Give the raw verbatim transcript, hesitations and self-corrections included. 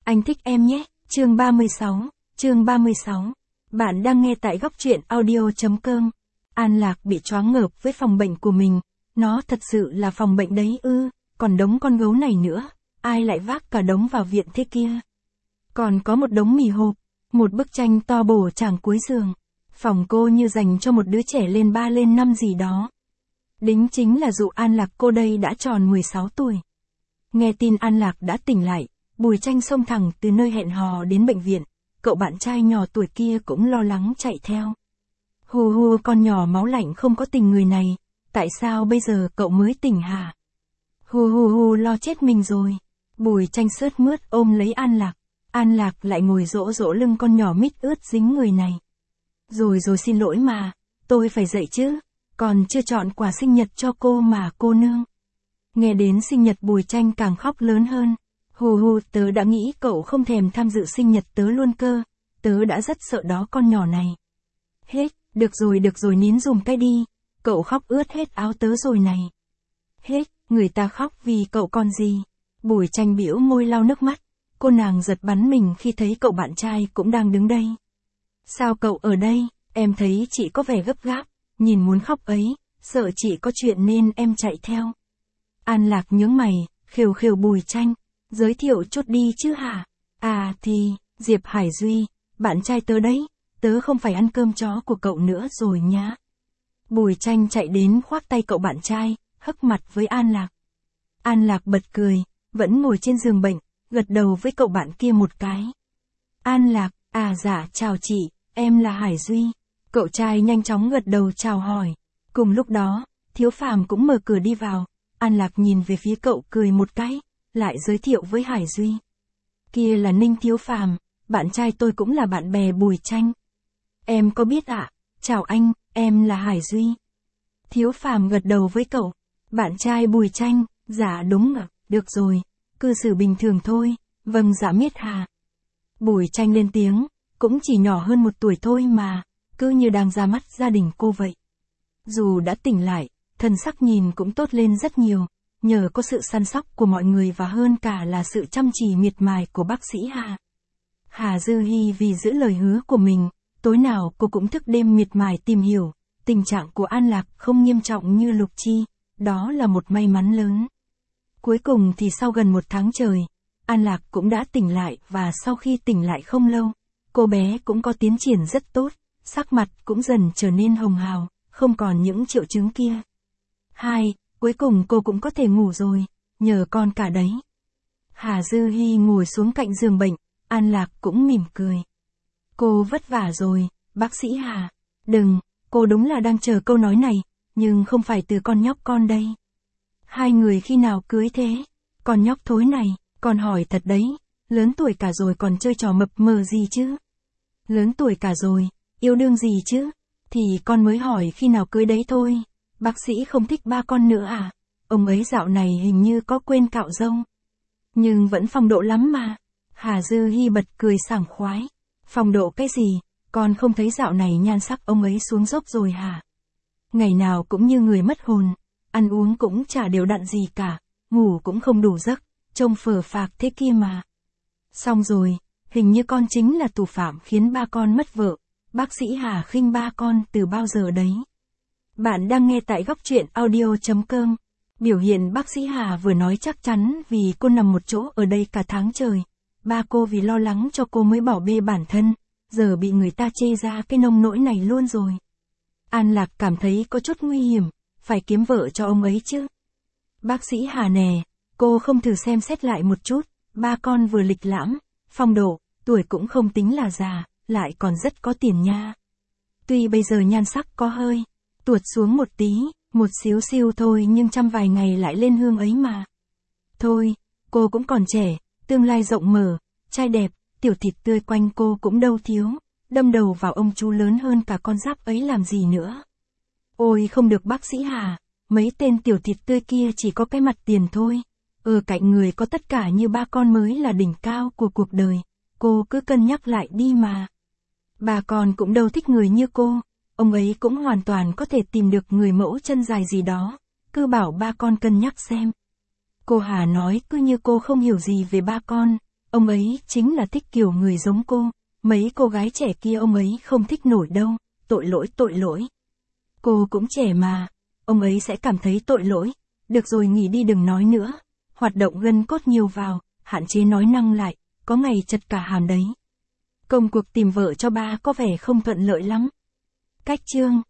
Anh thích em nhé, chương ba mươi sáu, chương ba mươi sáu. Bạn đang nghe tại góc truyện audio.com. An Lạc bị choáng ngợp với phòng bệnh của mình. Nó thật sự là phòng bệnh đấy ư, còn đống con gấu này nữa. Ai lại vác cả đống vào viện thế kia? Còn có một đống mì hộp, một bức tranh to bổ tràng cuối giường. Phòng cô như dành cho một đứa trẻ lên ba lên năm gì đó. Đính chính là dụ An Lạc cô đây đã tròn mười sáu tuổi. Nghe tin An Lạc đã tỉnh lại, Bùi Tranh xông thẳng từ nơi hẹn hò đến bệnh viện. Cậu bạn trai nhỏ tuổi kia cũng lo lắng chạy theo. Hù hù, con nhỏ máu lạnh không có tình người này, tại sao bây giờ cậu mới tỉnh hả? Hù hù hù, lo chết mình rồi. Bùi Tranh sướt mướt ôm lấy An Lạc. An Lạc lại ngồi dỗ dỗ lưng con nhỏ mít ướt dính người này. Rồi rồi, xin lỗi mà, tôi phải dậy chứ, còn chưa chọn quà sinh nhật cho cô mà cô nương. Nghe đến sinh nhật Bùi Tranh càng khóc lớn hơn. Hù hù, tớ đã nghĩ cậu không thèm tham dự sinh nhật tớ luôn cơ, tớ đã rất sợ đó con nhỏ này. Hết, được rồi được rồi, nín dùm cái đi, cậu khóc ướt hết áo tớ rồi này. Hết, người ta khóc vì cậu còn gì. Bùi Tranh bĩu môi lau nước mắt, cô nàng giật bắn mình khi thấy cậu bạn trai cũng đang đứng đây. Sao cậu ở đây, em thấy chị có vẻ gấp gáp, nhìn muốn khóc ấy, sợ chị có chuyện nên em chạy theo. An Lạc nhướng mày, khều khều Bùi Tranh, giới thiệu chút đi chứ hả? À thì, Diệp Hải Duy, bạn trai tớ đấy, tớ không phải ăn cơm chó của cậu nữa rồi nhá. Bùi Tranh chạy đến khoác tay cậu bạn trai, hất mặt với An Lạc. An Lạc bật cười, vẫn ngồi trên giường bệnh, gật đầu với cậu bạn kia một cái. An Lạc, à dạ chào chị, em là Hải Duy. Cậu trai nhanh chóng gật đầu chào hỏi. Cùng lúc đó, Thiếu Phàm cũng mở cửa đi vào. An Lạc nhìn về phía cậu cười một cái, lại giới thiệu với Hải Duy. Kia là Ninh Thiếu Phàm, bạn trai tôi cũng là bạn bè Bùi Tranh. Em có biết ạ? À? Chào anh, em là Hải Duy. Thiếu Phàm gật đầu với cậu. Bạn trai Bùi Tranh, dạ đúng ạ, được rồi, cư xử bình thường thôi, vâng dạ miết hà. Bùi Tranh lên tiếng, cũng chỉ nhỏ hơn một tuổi thôi mà, cứ như đang ra mắt gia đình cô vậy. Dù đã tỉnh lại, thần sắc nhìn cũng tốt lên rất nhiều, nhờ có sự săn sóc của mọi người và hơn cả là sự chăm chỉ miệt mài của bác sĩ Hà. Hà Dư Hi vì giữ lời hứa của mình, tối nào cô cũng thức đêm miệt mài tìm hiểu, tình trạng của An Lạc không nghiêm trọng như Lục Chi, đó là một may mắn lớn. Cuối cùng thì sau gần một tháng trời, An Lạc cũng đã tỉnh lại và sau khi tỉnh lại không lâu, cô bé cũng có tiến triển rất tốt, sắc mặt cũng dần trở nên hồng hào, không còn những triệu chứng kia. Hai, cuối cùng cô cũng có thể ngủ rồi, nhờ con cả đấy. Hà Dư Hi ngồi xuống cạnh giường bệnh, An Lạc cũng mỉm cười. Cô vất vả rồi, bác sĩ Hà. Đừng, cô đúng là đang chờ câu nói này, nhưng không phải từ con nhóc con đây. Hai người khi nào cưới thế? Con nhóc thối này, con hỏi thật đấy, lớn tuổi cả rồi còn chơi trò mập mờ gì chứ? Lớn tuổi cả rồi, yêu đương gì chứ? Thì con mới hỏi khi nào cưới đấy thôi. Bác sĩ không thích ba con nữa à? Ông ấy dạo này hình như có quên cạo râu. Nhưng vẫn phong độ lắm mà. Hà Dư Hi bật cười sảng khoái. Phong độ cái gì? Con không thấy dạo này nhan sắc ông ấy xuống dốc rồi hả? Ngày nào cũng như người mất hồn. Ăn uống cũng chả đều đặn gì cả. Ngủ cũng không đủ giấc. Trông phờ phạc thế kia mà. Xong rồi, hình như con chính là thủ phạm khiến ba con mất vợ. Bác sĩ Hà khinh ba con từ bao giờ đấy? Bạn đang nghe tại góc truyện audio.com. Biểu hiện bác sĩ Hà vừa nói chắc chắn vì cô nằm một chỗ ở đây cả tháng trời. Ba cô vì lo lắng cho cô mới bỏ bê bản thân, giờ bị người ta chê ra cái nông nỗi này luôn rồi. An Lạc cảm thấy có chút nguy hiểm, phải kiếm vợ cho ông ấy chứ. Bác sĩ Hà nè, cô không thử xem xét lại một chút, ba con vừa lịch lãm, phong độ, tuổi cũng không tính là già, lại còn rất có tiền nha. Tuy bây giờ nhan sắc có hơi tuột xuống một tí, một xíu xiu thôi nhưng trăm vài ngày lại lên hương ấy mà. Thôi, cô cũng còn trẻ, tương lai rộng mở, trai đẹp, tiểu thịt tươi quanh cô cũng đâu thiếu, đâm đầu vào ông chú lớn hơn cả con giáp ấy làm gì nữa. Ôi không được bác sĩ Hà, mấy tên tiểu thịt tươi kia chỉ có cái mặt tiền thôi. Ở cạnh người có tất cả như ba con mới là đỉnh cao của cuộc đời, cô cứ cân nhắc lại đi mà. Bà con cũng đâu thích người như cô. Ông ấy cũng hoàn toàn có thể tìm được người mẫu chân dài gì đó, cứ bảo ba con cân nhắc xem. Cô Hà nói cứ như cô không hiểu gì về ba con, Ông ấy chính là thích kiểu người giống cô, mấy cô gái trẻ kia ông ấy không thích nổi đâu, tội lỗi tội lỗi. Cô cũng trẻ mà, ông ấy sẽ cảm thấy tội lỗi, được rồi nghỉ đi đừng nói nữa, hoạt động gân cốt nhiều vào, hạn chế nói năng lại, có ngày chật cả hàm đấy. Công cuộc tìm vợ cho ba có vẻ không thuận lợi lắm. Cách chương